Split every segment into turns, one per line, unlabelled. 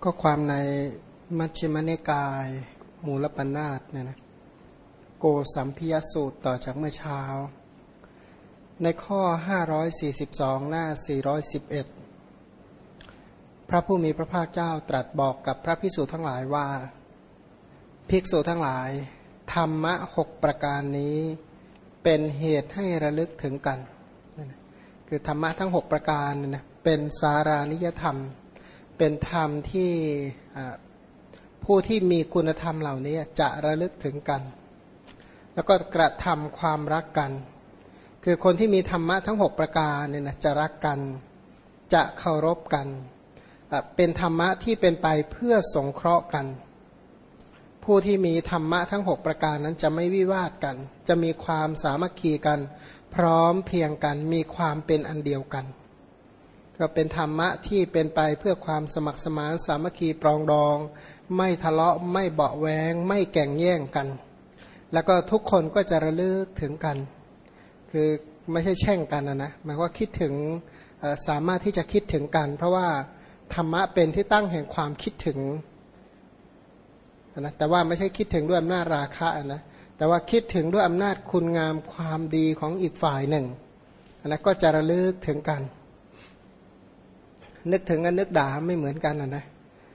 ก็ความในมัชฌิมนิกายมูลปัญนาตเนี่ยนะโกสัมภิยสูตรต่อจากเมื่อเช้าในข้อ542หน้า411พระผู้มีพระภาคเจ้าตรัสบอกกับพระภิกษุทั้งหลายว่าภิกษุทั้งหลายธรรมะ6ประการนี้เป็นเหตุให้ระลึกถึงกันคือธรรมะทั้ง6ประการนะเป็นสารานิยธรรมเป็นธรรมที่ผู้ที่มีคุณธรรมเหล่านี้จะระลึกถึงกันแล้วก็กระทำความรักกันคือคนที่มีธรรมะทั้ง6ประการเนี่ยนะจะรักกันจะเคารพกันเป็นธรรมะที่เป็นไปเพื่อสงเคราะห์กันผู้ที่มีธรรมะทั้ง6ประการนั้นจะไม่วิวาทกันจะมีความสามัคคีกันพร้อมเพรียงกันมีความเป็นอันเดียวกันก็เป็นธรรมะที่เป็นไปเพื่อความสมัครสมานสามัคคีปรองดองไม่ทะเลาะไม่เบาะแว้งไม่แก่งแย่งกันแล้วก็ทุกคนก็จะระลึกถึงกันคือไม่ใช่แช่งกันนะหมายว่าคิดถึงสามารถที่จะคิดถึงกันเพราะว่าธรรมะเป็นที่ตั้งแห่งความคิดถึงนะแต่ว่าไม่ใช่คิดถึงด้วยอำนาจราคะนะแต่ว่าคิดถึงด้วยอำนาจคุณงามความดีของอีกฝ่ายหนึ่งนะก็จะระลึกถึงกันนึกถึงกับนึกด่าไม่เหมือนกันนะ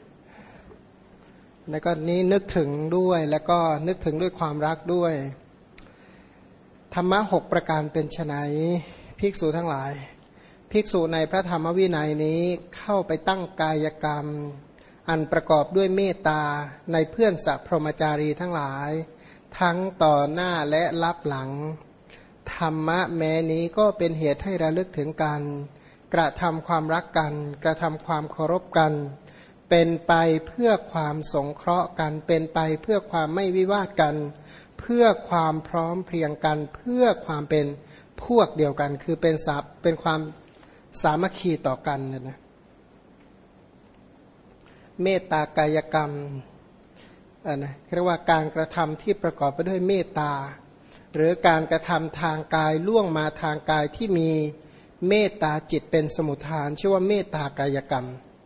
แล้วก็นี้นึกถึงด้วยแล้วก็นึกถึงด้วยความรักด้วยธรรมะ6ประการเป็นไฉนภิกษุทั้งหลายภิกษุในพระธรรมวินัยนี้เข้าไปตั้งกายกรรมอันประกอบด้วยเมตตาในเพื่อนสัพพรหมจารีทั้งหลายทั้งต่อหน้าและลับหลังธรรมะแม้นี้ก็เป็นเหตุให้ระลึกถึงกันกระทำความรักกันกระทำความเคารพกันเป็นไปเพื่อความสงเคราะห์กันเป็นไปเพื่อความไม่วิวาทกันเพื่อความพร้อมเพรียงกันเพื่อความเป็นพวกเดียวกันคือเป็นความสามัคคีต่อกันนะเมตตากายกรรมนะเรียกว่าการกระทำที่ประกอบไปด้วยเมตตาหรือการกระทำทางกายล่วงมาทางกายที่มีเมตตาจิตเป็นสมุทฐานชื่อว่าเมตตากายกรรม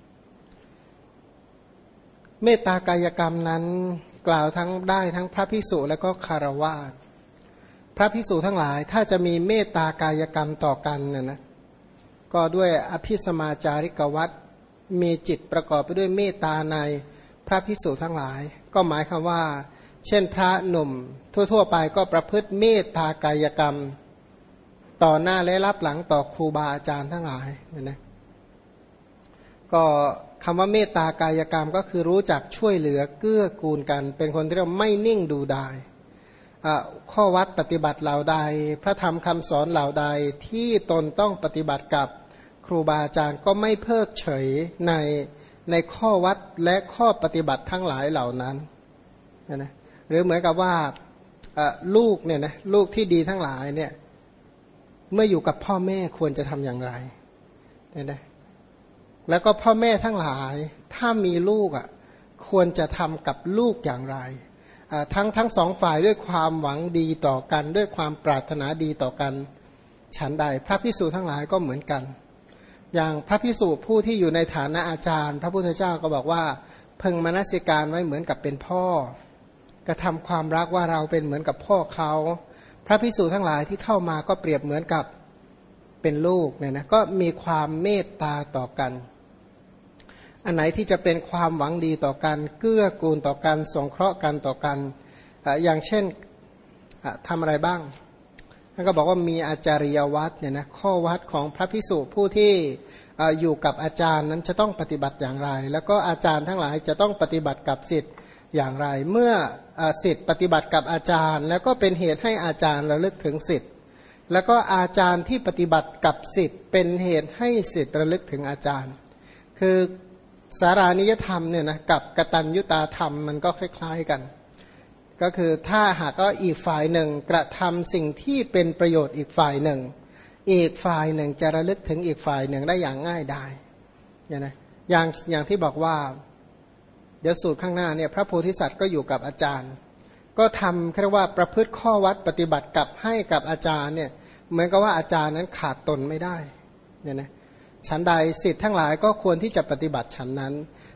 เมตตากายกรรมนั้นกล่าวทั้งได้ทั้งพระภิกษุและก็คฤหัสถ์พระภิกษุทั้งหลายถ้าจะมีเมตตากายกรรมต่อกันนะก็ด้วยอภิสมาจาริกวัตรมีจิตประกอบไปด้วยเมตตาในพระภิกษุทั้งหลายก็หมายความว่าเช่นพระหนุ่มทั่วๆไปก็ประพฤติเมตตากายกรรมต่อหน้าและรับหลังต่อครูบาอาจารย์ทั้งหลายนะก็คำว่าเมตตากายกรรมก็คือรู้จักช่วยเหลือเกื้อกูลกันเป็นคนที่เราไม่นิ่งดูดายข้อวัดปฏิบัติเหล่าใดพระธรรมคำสอนเหล่าใดที่ตนต้องปฏิบัติกับครูบาอาจารย์ก็ไม่เพิกเฉยในข้อวัดและข้อปฏิบัติทั้งหลายเหล่านั้นนะหรือเหมือนกับว่าลูกเนี่ยนะลูกที่ดีทั้งหลายเนี่ยเมื่ออยู่กับพ่อแม่ควรจะทำอย่างไรเนี่ยนะแล้วก็พ่อแม่ทั้งหลายถ้ามีลูกควรจะทำกับลูกอย่างไรทั้งสองฝ่ายด้วยความหวังดีต่อกันด้วยความปรารถนาดีต่อกันฉันใดพระภิกษุทั้งหลายก็เหมือนกันอย่างพระภิกษุผู้ที่อยู่ในฐานะอาจารย์พระพุทธเจ้าก็บอกว่าพึงมนสิการไว้เหมือนกับเป็นพ่อกระทำความรักว่าเราเป็นเหมือนกับพ่อเขาพระภิกษุทั้งหลายที่เข้ามาก็เปรียบเหมือนกับเป็นลูกเนี่ยนะก็มีความเมตตาต่อกันอันไหนที่จะเป็นความหวังดีต่อกันเกื้อกูลต่อกันสงเคราะห์กันต่อกันอย่างเช่นทำอะไรบ้างท่านก็บอกว่ามีอาจาริยวัตรเนี่ยนะข้อวัดของพระภิกษุผู้ที่อยู่กับอาจารย์นั้นจะต้องปฏิบัติอย่างไรแล้วก็อาจารย์ทั้งหลายจะต้องปฏิบัติกับศิษย์อย่างไรเมื่อศิษย์ปฏิบัติกับอาจารย์แล้วก็เป็นเหตุให้อาจารย์ระลึกถึงศิษย์แล้วก็อาจารย์ที่ปฏิบัติกับศิษย์เป็นเหตุให้ศิษย์ระลึกถึงอาจารย์คือสารานิยธรรมเนี่ยนะกับกตัญญูตาธรรมมันก็คล้ายๆกันก็คือถ้าหากก็อีกฝ่ายหนึ่งกระทำสิ่งที่เป็นประโยชน์อีกฝ่ายหนึ่งอีกฝ่ายหนึ่งจะระลึกถึงอีกฝ่ายหนึ่งได้อย่างง่ายดายเนี่ยนะอย่างที่บอกว่าเดี๋ยวสูตรข้างหน้าเนี่ยพระโพธิสัตว์ก็อยู่กับอาจารย์ก็ทำเรียกว่าประพฤติข้อวัดปฏิบัติกับให้กับอาจารย์เนี่ยเหมือนกับว่าอาจารย์นั้นขาดตนไม่ได้เนี่ยนะฉันใดศิษย์ทั้งหลายก็ควรที่จะปฏิบัติฉันนั้น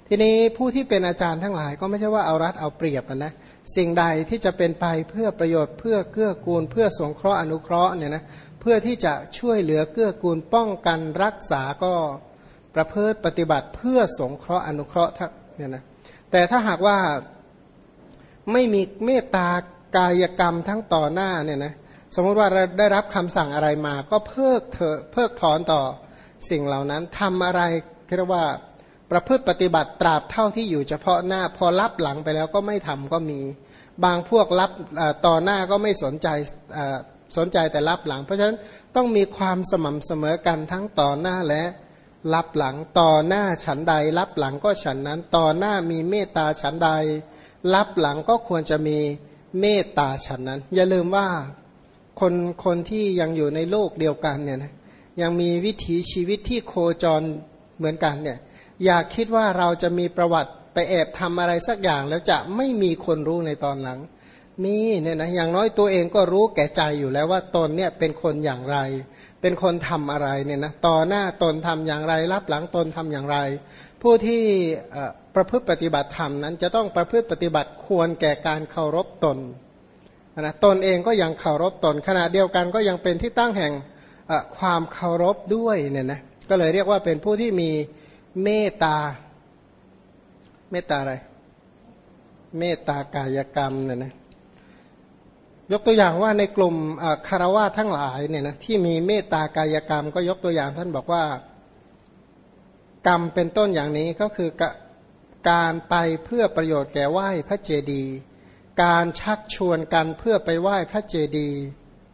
ทีนี้ผู้ที่เป็นอาจารย์ทั้งหลายก็ไม่ใช่ว่าเอารัดเอาเปรียบนะสิ่งใดที่จะเป็นไปเพื่อประโยชน์เพื่อเกื้อกูลเพื่อสงเคราะห์อนุเคราะห์เนี่ยนะเพื่อที่จะช่วยเหลือเกื้อกูลป้องกันรักษาก็ประพฤติปฏิบัติเพื่อสงเคราะห์อนุเคราะห์เนี่ยนะแต่ถ้าหากว่าไม่มีเมตตากายกรรมทั้งต่อหน้าเนี่ยนะสมมติว่าเราได้รับคำสั่งอะไรมาก็เพิกถอนต่อสิ่งเหล่านั้นทำอะไรเรียกว่าประพฤติปฏิบัติตราบเท่าที่อยู่เฉพาะหน้าพอรับหลังไปแล้วก็ไม่ทำก็มีบางพวกรับต่อหน้าก็ไม่สนใจแต่รับหลังเพราะฉะนั้นต้องมีความสม่ำเสมอกันทั้งต่อหน้าและรับหลังต่อหน้าฉันใดรับหลังก็ฉันนั้นต่อหน้ามีเมตตาฉันใดรับหลังก็ควรจะมีเมตตาฉันนั้นอย่าลืมว่าคนที่ยังอยู่ในโลกเดียวกันเนี่ยนะยังมีวิถีชีวิตที่โคจรเหมือนกันเนี่ยอย่าคิดว่าเราจะมีประวัติไปแอบทำอะไรสักอย่างแล้วจะไม่มีคนรู้ในตอนหลังมีเนี่ยนะอย่างน้อยตัวเองก็รู้แก่ใจอยู่แล้วว่าตนเนี่ยเป็นคนอย่างไรเป็นคนทำอะไรเนี่ยนะต่อหน้าตนทำอย่างไรรับหลังตนทำอย่างไรผู้ที่ประพฤติปฏิบัติธรรมนั้นจะต้องประพฤติปฏิบัติควรแก่การเคารพตนนะตนเองก็ยังเคารพตนขณะเดียวกันก็ยังเป็นที่ตั้งแห่งความเคารพด้วยเนี่ยนะก็เลยเรียกว่าเป็นผู้ที่มีเมตตาอะไรเมตตากายกรรมเนี่ยนะยกตัวอย่างว่าในกลุ่มคฤหัสถ์ทั้งหลายเนี่ยนะที่มีเมตตากายกรรมก็ยกตัวอย่างท่านบอกว่ากรรมเป็นต้นอย่างนี้ก็คือการไปเพื่อประโยชน์แก่ไหว้พระเจดีย์การชักชวนกันเพื่อไปไหว้พระเจดีย์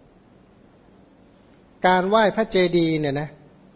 การไหว้พระเจดีย์เนี่ยนะ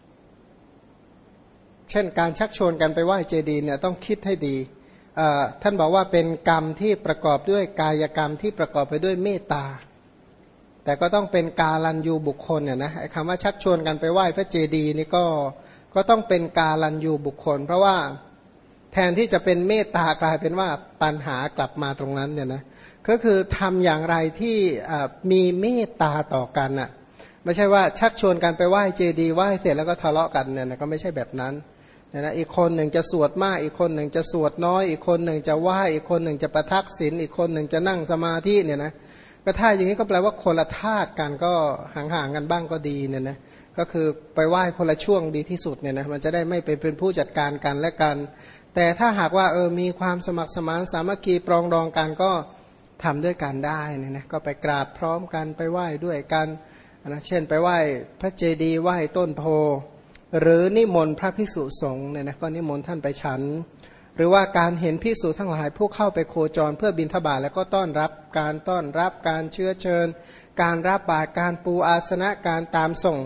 เช่นการชักชวนกันไปไหว้เจดีย์เนี่ยต้องคิดให้ดีท่านบอกว่าเป็นกรรมที่ประกอบด้วยกายกรรมที่ประกอบไปด้วยเมตตาแต่ก็ต้องเป็นกาลันยูบุคคลเนี่ยนะคำว่าชักชวนกันไปไหว้พระเจดีย์นี่ก็ต้องเป็นกาลันยูบุคคลเพราะว่าแทนที่จะเป็นเมตตากลายเป็นว่าปัญหากลับมาตรงนั้นเนี่ยนะก็คือทำอย่างไรที่มีเมตตาต่อกันน่ะไม่ใช่ว่าชักชวนกันไปไหว้เจดีย์ไหว้เสร็จแล้วก็ทะเลาะกันเนี่ยนะก็ไม่ใช่แบบนั้นนะอีกคนหนึ่งจะสวดมากอีกคนหนึ่งจะสวดน้อยอีกคนหนึ่งจะไหว้อีกคนหนึ่งจะประทักษิณอีกคนหนึ่งจะนั่งสมาธิเนี่ยนะก็ถ้าอย่างนี้ก็แปลว่าคนละธาตุกันก็ห่างๆกันบ้างก็ดีเนี่ยนะก็คือไปไหว้คนละช่วงดีที่สุดเนี่ยนะมันจะได้ไม่เป็นผู้จัดการกันและกันแต่ถ้าหากว่ามีความสมัครสมานสามัคคีปรองดองกันก็ทำด้วยกันได้เนี่ยนะก็ไปกราบพร้อมกันไปไหว้ด้วยกันนะเช่นไปไหว้พระเจดีย์ไหว้ต้นโพหรือนิมนต์พระภิกษุสงฆ์เนี่ยนะก็นิมนต์ท่านไปฉันหรือว่าการเห็นภิกษุทั้งหลายผู้เข้าไปโคจรเพื่อบิณฑบาตแล้วก็ต้อนรับการเชื้อเชิญการรับบาตรการปูอาสนะการตามส่ง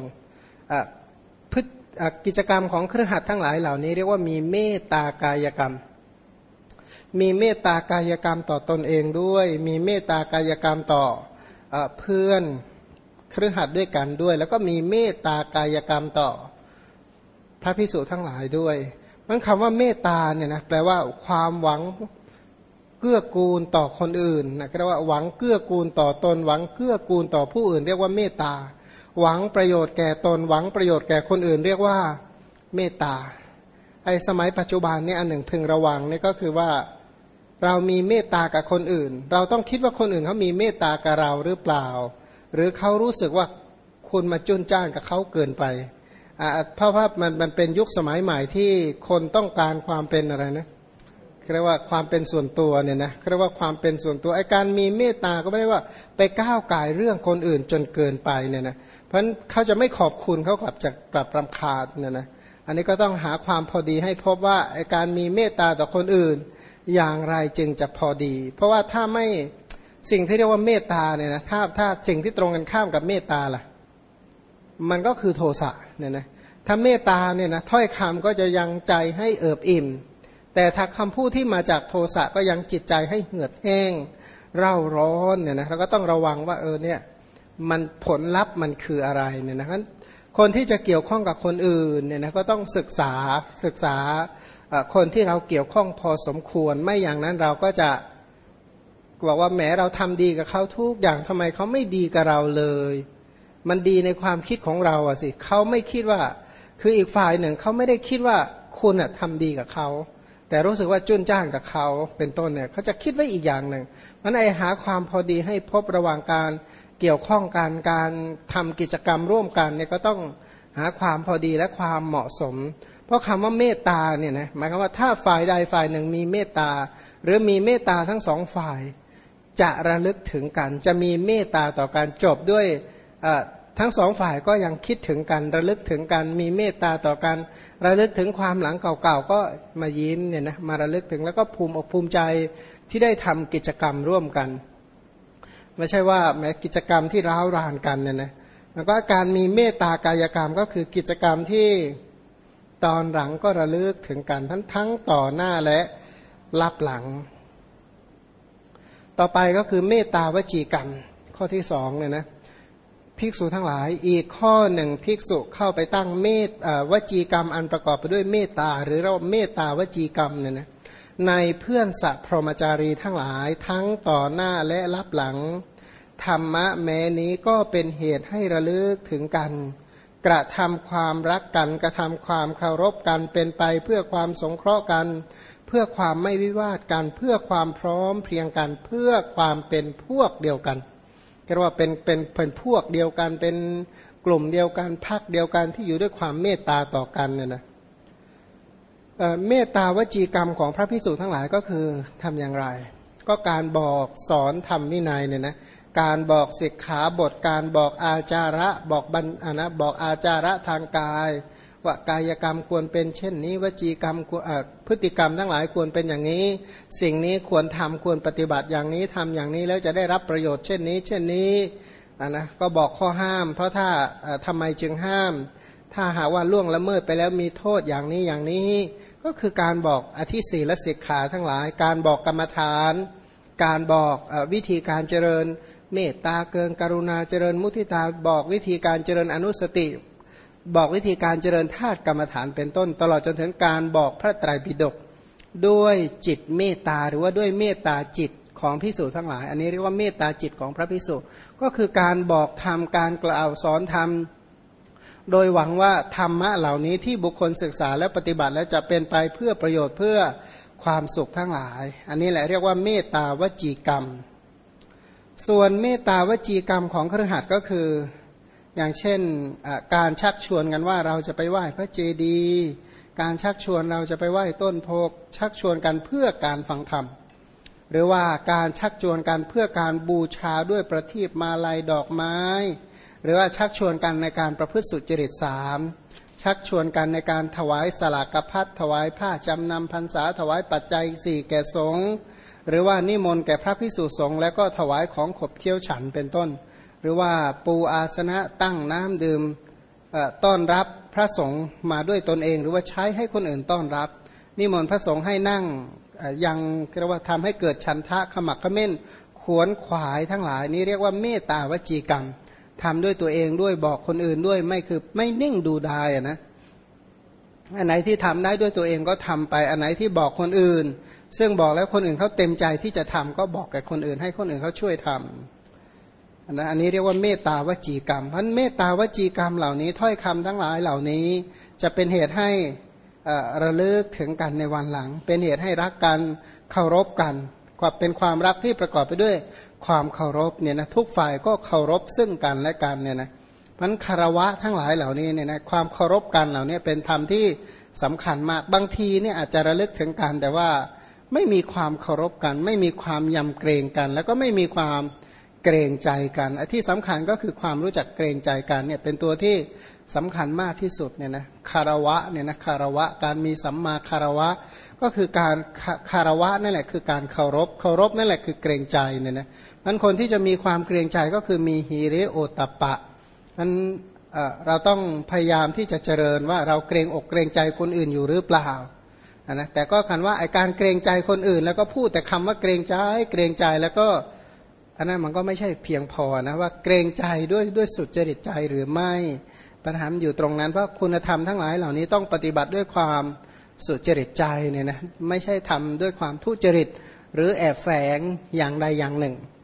กิจกรรมของคฤหัสถ์ทั้งหลายเหล่านี้เรียกว่ามีเมตตากายกรรมมีเมตตากายกรรมต่อตนเองด้วยมีเมตตากายกรรมต่อเพื่อนคฤหัสถ์ด้วยกันด้วยแล้วก็มีเมตตากายกรรมต่อพระภิกษุทั้งหลายด้วยมันคำว่าเมตตาเนี่ยนะแปลว่าความหวังเกื้อกูลต่อคนอื่นนะเรียกว่าหวังเกื้อกูลต่อตนหวังเกื้อกูลต่อผู้อื่นเรียกว่าเมตตาหวังประโยชน์แก่ตนหวังประโยชน์แก่คนอื่นเรียกว่าเมตตาไอ้สมัยปัจจุบันเนี่ยอันหนึ่งพึงระวังนี่ก็คือว่าเรามีเมตตากับคนอื่นเราต้องคิดว่าคนอื่นเขามีเมตตากับเราหรือเปล่าหรือเขารู้สึกว่าคุณมาจุนจ้านกับเขาเกินไปเพราะว่ามันเป็นยุคสมัยใหม่ที่คนต้องการความเป็นอะไรนะเรียกว่าความเป็นส่วนตัวเนี่ยนะเรียกว่าความเป็นส่วนตัวไอ้การมีเมตตาก็ไม่ได้ว่าไปก้าวก่ายเรื่องคนอื่นจนเกินไปเนี่ยนะเพราะฉะนั้นเขาจะไม่ขอบคุณเขากลับรำคาญเนี่ยนะอันนี้ก็ต้องหาความพอดีให้พบว่าไอ้การมีเมตตาต่อคนอื่นอย่างไรจึงจะพอดีเพราะว่าถ้าไม่สิ่งที่เรียกว่าเมตตาเนี่ยนะถ้าสิ่งที่ตรงกันข้ามกับเมตตาล่ะมันก็คือโทสะเนี่ยนะถ้าเมตตาเนี่ยนะถ้อยคำก็จะยังใจให้เอิบอิ่มแต่ถ้าคำพูดที่มาจากโทสะก็ยังจิตใจให้เหือดแห้งเร่าร้อนเนี่ยนะเราก็ต้องระวังว่าเนี่ยมันผลลัพธ์มันคืออะไรเนี่ยนะคนที่จะเกี่ยวข้องกับคนอื่นเนี่ยนะก็ต้องศึกษาคนที่เราเกี่ยวข้องพอสมควรไม่อย่างนั้นเราก็จะบอกว่าแหมเราทำดีกับเขาทุกอย่างทำไมเขาไม่ดีกับเราเลยมันดีในความคิดของเราสิเขาไม่คิดว่าคืออีกฝ่ายหนึ่งเขาไม่ได้คิดว่าคุณทำดีกับเขาแต่รู้สึกว่าจุนจ้านกับเขาเป็นต้นเนี่ยเขาจะคิดไว้อีกอย่างหนึ่งมันหาความพอดีให้พบระหว่างการเกี่ยวข้องกันการทำกิจกรรมร่วมกันเนี่ยก็ต้องหาความพอดีและความเหมาะสมเพราะคำว่าเมตตาเนี่ยนะหมายความว่าถ้าฝ่ายใดฝ่ายหนึ่งมีเมตตาหรือมีเมตตาทั้งสองฝ่ายจะระลึกถึงกันจะมีเมตตาต่อการจบด้วยทั้งสองฝ่ายก็ยังคิดถึงกันระลึกถึงกันมีเมตตาต่อกันระลึกถึงความหลังเก่าๆก็มายิ้มเนี่ยนะมาระลึกถึงแล้วก็ภูมิอกภูมิใจที่ได้ทำกิจกรรมร่วมกันไม่ใช่ว่าแม้กิจกรรมที่ร้าวรานกันเนี่ยนะแล้วก็การมีเมตตากายกรรมก็คือกิจกรรมที่ตอนหลังก็ระลึกถึงกันทั้งต่อหน้าและรับหลังต่อไปก็คือเมตตาวจีกรรมข้อที่สองเนี่ยนะภิกษุทั้งหลายอีกข้อหนึ่งภิกษุเข้าไปตั้งวจีกรรมอันประกอบไปด้วยเมตตาหรือเราเมตตาวจีกรรมเนี่ยนะในเพื่อนสัพพรหมจารีทั้งหลายทั้งต่อหน้าและรับหลังธรรมะแม้นี้ก็เป็นเหตุให้ระลึกถึงกันกระทำความรักกันกระทำความเคารพกันเป็นไปเพื่อความสงเคราะห์กันเพื่อความไม่วิวาทกันเพื่อความพร้อมเพรียงกันเพื่อความเป็นพวกเดียวกันเรียกว่าเป็นพวกเดียวกันเป็นกลุ่มเดียวกันพรรคเดียวกันที่อยู่ด้วยความเมตตาต่อกันเนี่ยนะเมตตาวจีกรรมของพระภิกษุทั้งหลายก็คือทำอย่างไรก็การบอกสอนธรรมวินัยเนี่ยนะการบอกสิกขาบทการบอกอาจาระบอกอาจาระทางกายว่ากายกรรมควรเป็นเช่นนี้วจีกรรมพฤติกรรมทั้งหลายควรเป็นอย่างนี้สิ่งนี้ควรทำควรปฏิบัติอย่างนี้ทำอย่างนี้แล้วจะได้รับประโยชน์เช่นนี้นะก็บอกข้อห้ามเพราะถ้าทำไมจึงห้ามถ้าหากว่าล่วงละเมิดไปแล้วมีโทษอย่างนี้ก็คือการบอกอธิศีลสิกขาทั้งหลายการบอกกรรมฐานการบอกวิธีการเจริญเมตตาเกินกรุณาเจริญมุทิตาบอกวิธีการเจริญอนุสติบอกวิธีการเจริญธาตุกรรมฐานเป็นต้นตลอดจนถึงการบอกพระไตรปิฎกด้วยจิตเมตตาหรือว่าด้วยเมตตาจิตของภิกษุทั้งหลายอันนี้เรียกว่าเมตตาจิตของพระภิกษุก็คือการบอกธรรมการกล่าวสอนธรรมโดยหวังว่าธรรมะเหล่านี้ที่บุคคลศึกษาและปฏิบัติแล้วจะเป็นไปเพื่อประโยชน์เพื่อความสุขทั้งหลายอันนี้แหละเรียกว่าเมตตาวจีกรรมส่วนเมตตาวจีกรรมของคฤหัสถ์ก็คืออย่างเช่นการชักชวนกันว่าเราจะไปไหว้พระเจดีย์การชักชวนเราจะไปไหว้ต้นโพชักชวนกันเพื่อการฟังธรรมหรือว่าการชักชวนกันเพื่อการบูชาด้วยประทีปมาลัยดอกไม้หรือว่าชักชวนกันในการประพฤติสุจริต3ชักชวนกันในการถวายสลากภัตถวายผ้าจำนำพรรษาถวายปัจจัย4แก่สงฆ์หรือว่านิมนต์แก่พระภิกษุสงฆ์แล้วก็ถวายของขบเคี้ยวฉันเป็นต้นหรือว่าปูอาสนะตั้งน้ำดื่มต้อนรับพระสงฆ์มาด้วยตนเองหรือว่าใช้ให้คนอื่นต้อนรับนิมนต์พระสงฆ์ให้นั่งยังเรียกว่าทำให้เกิดฉันทะขมักเขม้นขวนขวายทั้งหลายนี้เรียกว่าเมตตาวจีกรรมทำด้วยตัวเองด้วยบอกคนอื่นด้วยไม่นิ่งดูดายนะอันไหนที่ทำได้ด้วยตัวเองก็ทำไปอันไหนที่บอกคนอื่นซึ่งบอกแล้วคนอื่นเขาเต็มใจที่จะทำก็บอกแก่คนอื่นให้คนอื่นเขาช่วยทำนะอันนี้เรียกว่าเมตตาวจีกรรมเพราะเมตตาวจีกรรมเหล่านี้ถ้อยคำทั้งหลายเหล่านี้จะเป็นเหตุให้ระลึกถึงกันในวันหลังเป็นเหตุให้รักกันเคารพกันเป็นความรักที่ประกอบไปด้วยความเคารพเนี่ยนะทุกฝ่ายก็เคารพซึ่งกันและกันเนี่ยนะมันคารวะทั้งหลายเหล่านี้เนี่ยนะความเคารพกันเหล่านี้เป็นธรรมที่สำคัญมากบางทีเนี่ยอาจจะระลึกถึงกันแต่ว่าไม่มีความเคารพกันไม่มีความยำเกรงกันแล้วก็ไม่มีความเกรงใจกันที่สำคัญก็คือความรู้จักเกรงใจกันเนี่ยเป็นตัวที่สำคัญมากที่สุดเนี่ยนะคารวะเนี่ยนะคารวะการมีสัมมาคารวะก็คือการคารวะนั่นแหละคือการเคารพนั่นแหละคือเกรงใจเนี่ยนะมันคนที่จะมีความเกรงใจก็คือมีฮีริโอตัปปะนั้นเราต้องพยายามที่จะเจริญว่าเราเกรงอกเกรงใจคนอื่นอยู่หรือเปล่านะแต่ก็คันว่าไอการเกรงใจคนอื่นแล้วก็พูดแต่คำว่าเกรงใจแล้วก็อันนั้นมันก็ไม่ใช่เพียงพอนะว่าเกรงใจด้วยสุจริตใจหรือไม่ปัญหาอยู่ตรงนั้นเพราะคุณธรรมทั้งหลายเหล่านี้ต้องปฏิบัติด้วยความสุจริตใจเนี่ยนะไม่ใช่ทำด้วยความทุจริตหรือแอบแฝงอย่างใดอย่างหนึ่ง